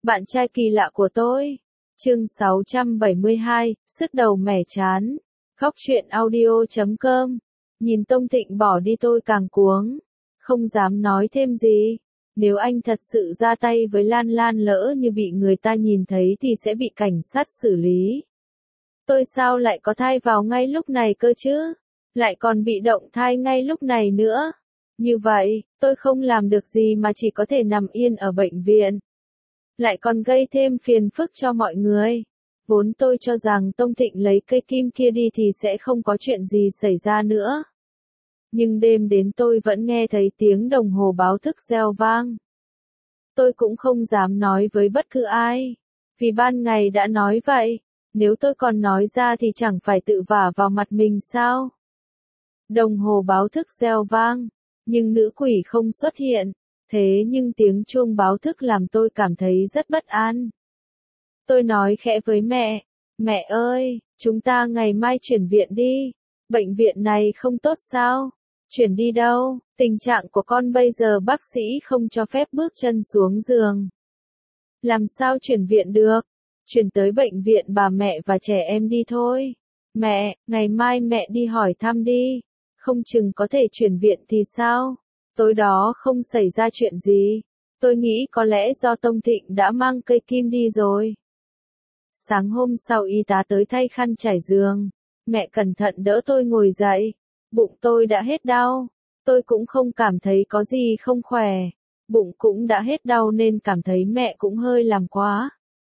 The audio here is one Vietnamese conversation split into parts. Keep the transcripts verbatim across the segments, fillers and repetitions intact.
Bạn trai kỳ lạ của tôi. Chương sáu trăm bảy mươi hai, sứt đầu mẻ chán. Góc truyện audio chấm com. Nhìn Tông Thịnh bỏ đi tôi càng cuống. Không dám nói thêm gì. Nếu anh thật sự ra tay với Lan Lan lỡ như bị người ta nhìn thấy thì sẽ bị cảnh sát xử lý. Tôi sao lại có thai vào ngay lúc này cơ chứ? Lại còn bị động thai ngay lúc này nữa. Như vậy, tôi không làm được gì mà chỉ có thể nằm yên ở bệnh viện. Lại còn gây thêm phiền phức cho mọi người. Vốn tôi cho rằng Tông Thịnh lấy cây kim kia đi thì sẽ không có chuyện gì xảy ra nữa. Nhưng đêm đến tôi vẫn nghe thấy tiếng đồng hồ báo thức reo vang. Tôi cũng không dám nói với bất cứ ai. Vì ban ngày đã nói vậy. Nếu tôi còn nói ra thì chẳng phải tự vả vào mặt mình sao? Đồng hồ báo thức reo vang. Nhưng nữ quỷ không xuất hiện. Thế nhưng tiếng chuông báo thức làm tôi cảm thấy rất bất an. Tôi nói khẽ với mẹ. Mẹ ơi, chúng ta ngày mai chuyển viện đi. Bệnh viện này không tốt sao? Chuyển đi đâu? Tình trạng của con bây giờ bác sĩ không cho phép bước chân xuống giường. Làm sao chuyển viện được? Chuyển tới bệnh viện bà mẹ và trẻ em đi thôi. Mẹ, ngày mai mẹ đi hỏi thăm đi. Không chừng có thể chuyển viện thì sao? Tối đó không xảy ra chuyện gì. Tôi nghĩ có lẽ do Tông Thịnh đã mang cây kim đi rồi. Sáng hôm sau y tá tới thay khăn trải giường. Mẹ cẩn thận đỡ tôi ngồi dậy. Bụng tôi đã hết đau. Tôi cũng không cảm thấy có gì không khỏe. Bụng cũng đã hết đau nên cảm thấy mẹ cũng hơi làm quá.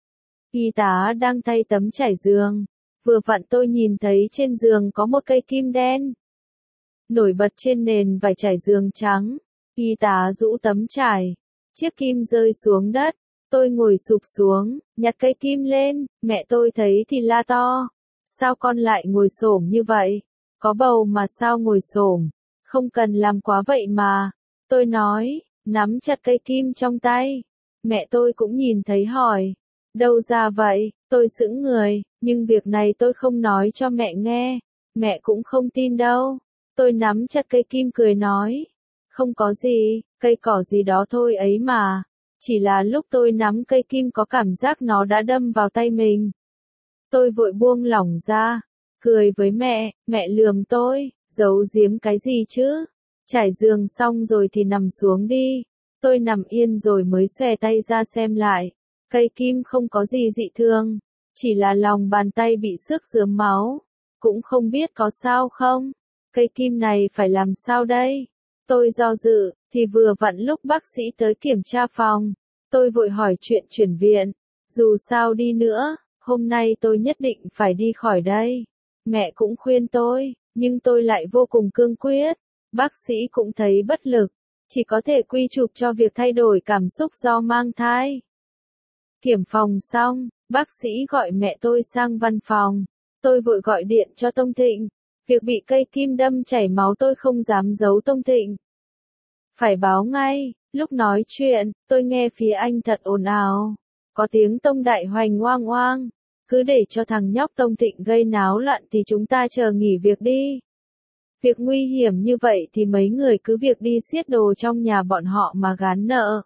Y tá đang thay tấm trải giường. Vừa vặn tôi nhìn thấy trên giường có một cây kim đen. Nổi bật trên nền vải trải giường trắng. Y tá rũ tấm trải. Chiếc kim rơi xuống đất. Tôi ngồi sụp xuống, nhặt cây kim lên. Mẹ tôi thấy thì la to. Sao con lại ngồi xổm như vậy? Có bầu mà sao ngồi xổm? Không cần làm quá vậy mà. Tôi nói, nắm chặt cây kim trong tay. Mẹ tôi cũng nhìn thấy hỏi. Đâu ra vậy? Tôi sững người, nhưng việc này tôi không nói cho mẹ nghe. Mẹ cũng không tin đâu. Tôi nắm chặt cây kim cười nói. Không có gì, cây cỏ gì đó thôi ấy mà. Chỉ là lúc tôi nắm cây kim có cảm giác nó đã đâm vào tay mình. Tôi vội buông lỏng ra. Cười với mẹ, mẹ lườm tôi, giấu giếm cái gì chứ? Trải giường xong rồi thì nằm xuống đi. Tôi nằm yên rồi mới xòe tay ra xem lại. Cây kim không có gì dị thường. Chỉ là lòng bàn tay bị xước rớm máu. Cũng không biết có sao không? Cây kim này phải làm sao đây? Tôi do dự, thì vừa vặn lúc bác sĩ tới kiểm tra phòng. Tôi vội hỏi chuyện chuyển viện. Dù sao đi nữa, hôm nay tôi nhất định phải đi khỏi đây. Mẹ cũng khuyên tôi, nhưng tôi lại vô cùng cương quyết. Bác sĩ cũng thấy bất lực. Chỉ có thể quy chụp cho việc thay đổi cảm xúc do mang thai. Kiểm phòng xong, bác sĩ gọi mẹ tôi sang văn phòng. Tôi vội gọi điện cho Tông Thịnh. Việc bị cây kim đâm chảy máu tôi không dám giấu Tông Thịnh. Phải báo ngay. Lúc nói chuyện, tôi nghe phía anh thật ồn ào. Có tiếng Tông Đại Hoành oang oang. Cứ để cho thằng nhóc Tông Thịnh gây náo loạn thì chúng ta chờ nghỉ việc đi. Việc nguy hiểm như vậy thì mấy người cứ việc đi xiết đồ trong nhà bọn họ mà gán nợ.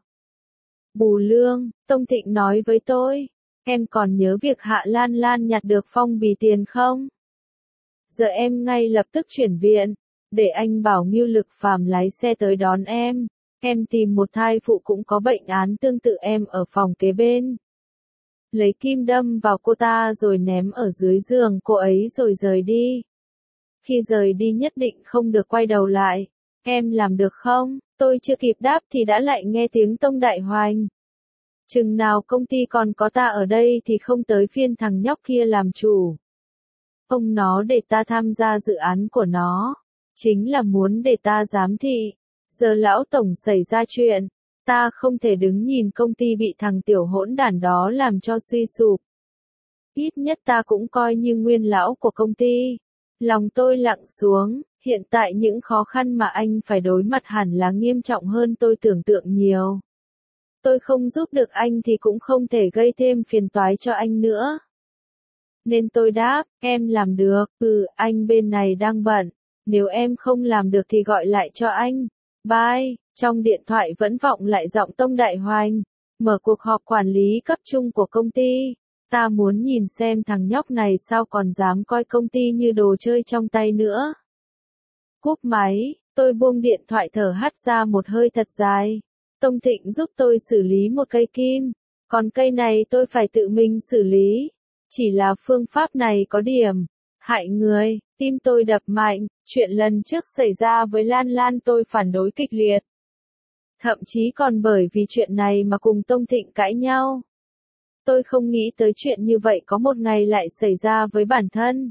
Bù lương, Tông Thịnh nói với tôi. Em còn nhớ việc Hạ Lan Lan nhặt được phong bì tiền không? Giờ em ngay lập tức chuyển viện. Để anh bảo Ngưu Lực Phàm lái xe tới đón em. Em tìm một thai phụ cũng có bệnh án tương tự em ở phòng kế bên. Lấy kim đâm vào cô ta rồi ném ở dưới giường cô ấy rồi rời đi. Khi rời đi nhất định không được quay đầu lại. Em làm được không? Tôi chưa kịp đáp thì đã lại nghe tiếng Tông Đại Hoành. Chừng nào công ty còn có ta ở đây thì không tới phiên thằng nhóc kia làm chủ. Ông nó để ta tham gia dự án của nó. Chính là muốn để ta giám thị. Giờ lão tổng xảy ra chuyện. Ta không thể đứng nhìn công ty bị thằng tiểu hỗn đản đó làm cho suy sụp. Ít nhất ta cũng coi như nguyên lão của công ty. Lòng tôi lặng xuống, hiện tại những khó khăn mà anh phải đối mặt hẳn là nghiêm trọng hơn tôi tưởng tượng nhiều. Tôi không giúp được anh thì cũng không thể gây thêm phiền toái cho anh nữa. Nên tôi đáp, em làm được, ừ, anh bên này đang bận. Nếu em không làm được thì gọi lại cho anh. Bye. Trong điện thoại vẫn vọng lại giọng Tông Đại Hoành. Mở cuộc họp quản lý cấp trung của công ty. Ta muốn nhìn xem thằng nhóc này sao còn dám coi công ty như đồ chơi trong tay nữa. Cúp máy, tôi buông điện thoại thở hắt ra một hơi thật dài. Tông Thịnh giúp tôi xử lý một cây kim, còn cây này tôi phải tự mình xử lý. Chỉ là phương pháp này có điểm hại người, tim tôi đập mạnh, chuyện lần trước xảy ra với Lan Lan tôi phản đối kịch liệt. Thậm chí còn bởi vì chuyện này mà cùng Tông Thịnh cãi nhau. Tôi không nghĩ tới chuyện như vậy có một ngày lại xảy ra với bản thân.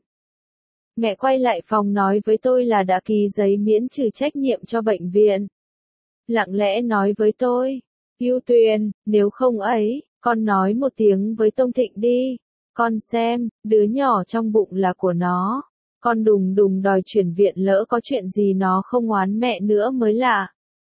Mẹ quay lại phòng nói với tôi là đã ký giấy miễn trừ trách nhiệm cho bệnh viện. Lặng lẽ nói với tôi, Ưu Tuyền, nếu không ấy, con nói một tiếng với Tông Thịnh đi. Con xem, đứa nhỏ trong bụng là của nó. Con đùng đùng đòi chuyển viện lỡ có chuyện gì nó không oán mẹ nữa mới lạ.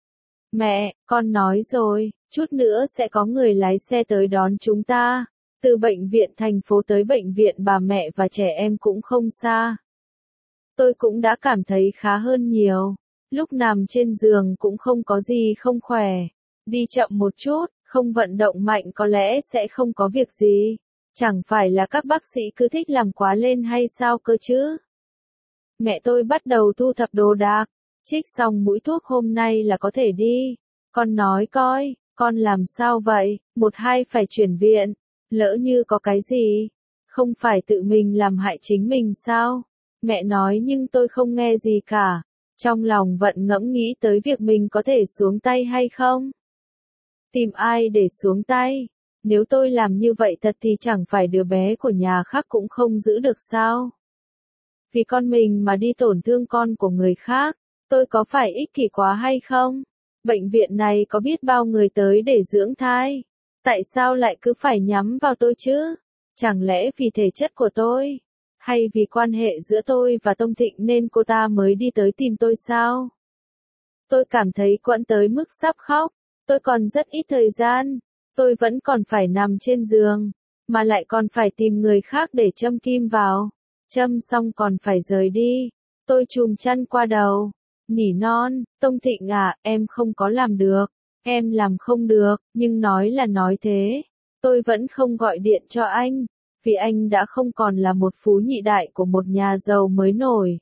Mẹ, con nói rồi, chút nữa sẽ có người lái xe tới đón chúng ta. Từ bệnh viện thành phố tới bệnh viện bà mẹ và trẻ em cũng không xa. Tôi cũng đã cảm thấy khá hơn nhiều. Lúc nằm trên giường cũng không có gì không khỏe. Đi chậm một chút, không vận động mạnh có lẽ sẽ không có việc gì. Chẳng phải là các bác sĩ cứ thích làm quá lên hay sao cơ chứ? Mẹ tôi bắt đầu thu thập đồ đạc. Trích xong mũi thuốc hôm nay là có thể đi. Con nói coi, con làm sao vậy, một hai phải chuyển viện. Lỡ như có cái gì, không phải tự mình làm hại chính mình sao? Mẹ nói nhưng tôi không nghe gì cả. Trong lòng vẫn ngẫm nghĩ tới việc mình có thể xuống tay hay không? Tìm ai để xuống tay? Nếu tôi làm như vậy thật thì chẳng phải đứa bé của nhà khác cũng không giữ được sao? Vì con mình mà đi tổn thương con của người khác, tôi có phải ích kỷ quá hay không? Bệnh viện này có biết bao người tới để dưỡng thai? Tại sao lại cứ phải nhắm vào tôi chứ? Chẳng lẽ vì thể chất của tôi? Hay vì quan hệ giữa tôi và Tông Thịnh nên cô ta mới đi tới tìm tôi sao? Tôi cảm thấy quẫn tới mức sắp khóc. Tôi còn rất ít thời gian. Tôi vẫn còn phải nằm trên giường. Mà lại còn phải tìm người khác để châm kim vào. Châm xong còn phải rời đi. Tôi chùm chăn qua đầu. Nỉ non, Tông Thịnh à, em không có làm được. Em làm không được, nhưng nói là nói thế. Tôi vẫn không gọi điện cho anh. Vì anh đã không còn là một phú nhị đại của một nhà giàu mới nổi.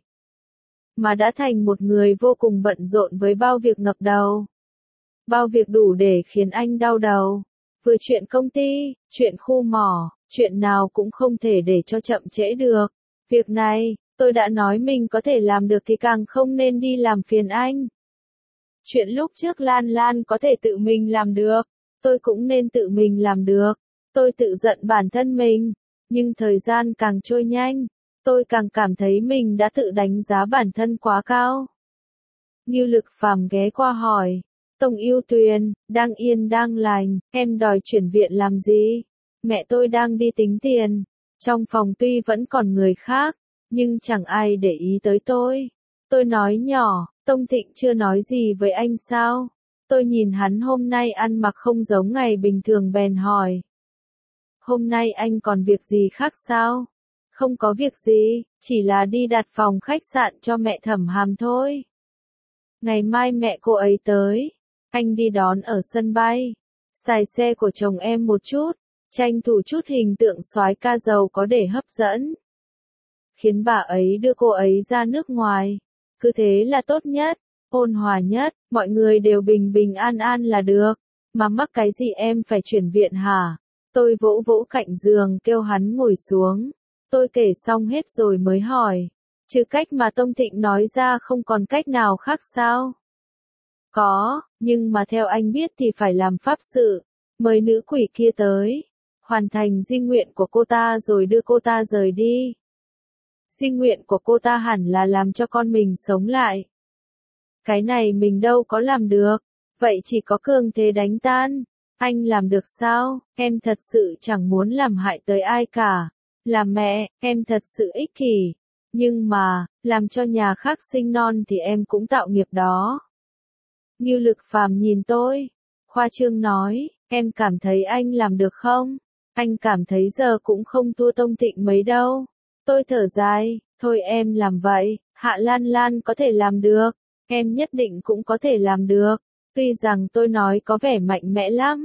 Mà đã thành một người vô cùng bận rộn với bao việc ngập đầu. Bao việc đủ để khiến anh đau đầu. Vừa chuyện công ty, chuyện khu mỏ, chuyện nào cũng không thể để cho chậm trễ được. Việc này, tôi đã nói mình có thể làm được thì càng không nên đi làm phiền anh. Chuyện lúc trước Lan Lan có thể tự mình làm được, tôi cũng nên tự mình làm được. Tôi tự giận bản thân mình, nhưng thời gian càng trôi nhanh, tôi càng cảm thấy mình đã tự đánh giá bản thân quá cao. Ngưu Lực Phàm ghé qua hỏi, Tông Ưu Tuyền, đang yên đang lành, em đòi chuyển viện làm gì? Mẹ tôi đang đi tính tiền, trong phòng tuy vẫn còn người khác, nhưng chẳng ai để ý tới tôi. Tôi nói nhỏ, Tông Thịnh chưa nói gì với anh sao? Tôi nhìn hắn hôm nay ăn mặc không giống ngày bình thường bèn hỏi. Hôm nay anh còn việc gì khác sao? Không có việc gì, chỉ là đi đặt phòng khách sạn cho mẹ Thẩm Hàm thôi. Ngày mai mẹ cô ấy tới, anh đi đón ở sân bay. Xài xe của chồng em một chút, tranh thủ chút hình tượng soái ca giàu có để hấp dẫn. Khiến bà ấy đưa cô ấy ra nước ngoài. Cứ thế là tốt nhất, ôn hòa nhất, mọi người đều bình bình an an là được. Mà mắc cái gì em phải chuyển viện hả? Tôi vỗ vỗ cạnh giường kêu hắn ngồi xuống. Tôi kể xong hết rồi mới hỏi. Trừ cách mà Tông Thịnh nói ra không còn cách nào khác sao? Có, nhưng mà theo anh biết thì phải làm pháp sự. Mời nữ quỷ kia tới. Hoàn thành di nguyện của cô ta rồi đưa cô ta rời đi. Di nguyện của cô ta hẳn là làm cho con mình sống lại. Cái này mình đâu có làm được. Vậy chỉ có cường thế đánh tan. Anh làm được sao? Em thật sự chẳng muốn làm hại tới ai cả. Là mẹ, em thật sự ích kỷ. Nhưng mà, làm cho nhà khác sinh non thì em cũng tạo nghiệp đó. Ngưu Lực Phàm nhìn tôi. Khoa trương nói, em cảm thấy anh làm được không? Anh cảm thấy giờ cũng không thua Tông Thịnh mấy đâu. Tôi thở dài, thôi em làm vậy, Hạ Lan Lan có thể làm được. Em nhất định cũng có thể làm được. Tuy rằng tôi nói có vẻ mạnh mẽ lắm,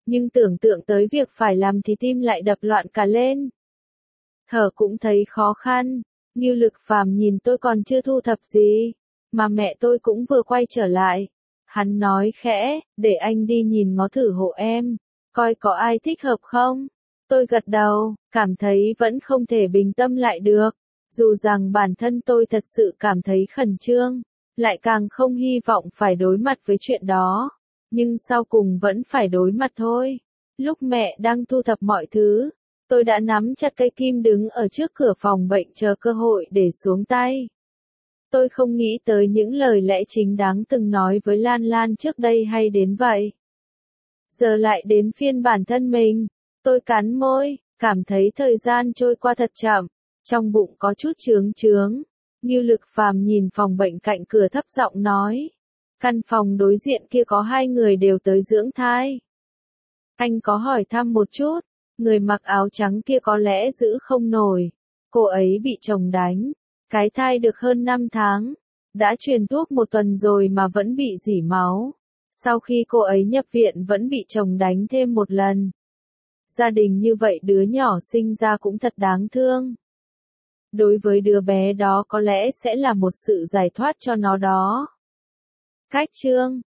Nhưng tưởng tượng tới việc phải làm thì tim lại đập loạn cả lên. Thở cũng thấy khó khăn, Ngưu Lực Phàm nhìn tôi còn chưa thu thập gì, mà mẹ tôi cũng vừa quay trở lại. Hắn nói khẽ, để anh đi nhìn ngó thử hộ em, coi có ai thích hợp không. Tôi gật đầu, cảm thấy vẫn không thể bình tâm lại được. Dù rằng bản thân tôi thật sự cảm thấy khẩn trương, lại càng không hy vọng phải đối mặt với chuyện đó. Nhưng sau cùng vẫn phải đối mặt thôi. Lúc mẹ đang thu thập mọi thứ, tôi đã nắm chặt cây kim đứng ở trước cửa phòng bệnh chờ cơ hội để xuống tay. Tôi không nghĩ tới những lời lẽ chính đáng từng nói với Lan Lan trước đây hay đến vậy. Giờ lại đến phiên bản thân mình. Tôi cắn môi, cảm thấy thời gian trôi qua thật chậm, trong bụng có chút chướng chướng. Ngưu Lực Phàm nhìn phòng bệnh cạnh cửa thấp giọng nói. Căn phòng đối diện kia có hai người đều tới dưỡng thai. Anh có hỏi thăm một chút, người mặc áo trắng kia có lẽ giữ không nổi. Cô ấy bị chồng đánh, cái thai được hơn năm tháng, đã truyền thuốc một tuần rồi mà vẫn bị rỉ máu. Sau khi cô ấy nhập viện vẫn bị chồng đánh thêm một lần. Gia đình như vậy đứa nhỏ sinh ra cũng thật đáng thương. Đối với đứa bé đó có lẽ sẽ là một sự giải thoát cho nó đó. Cách chương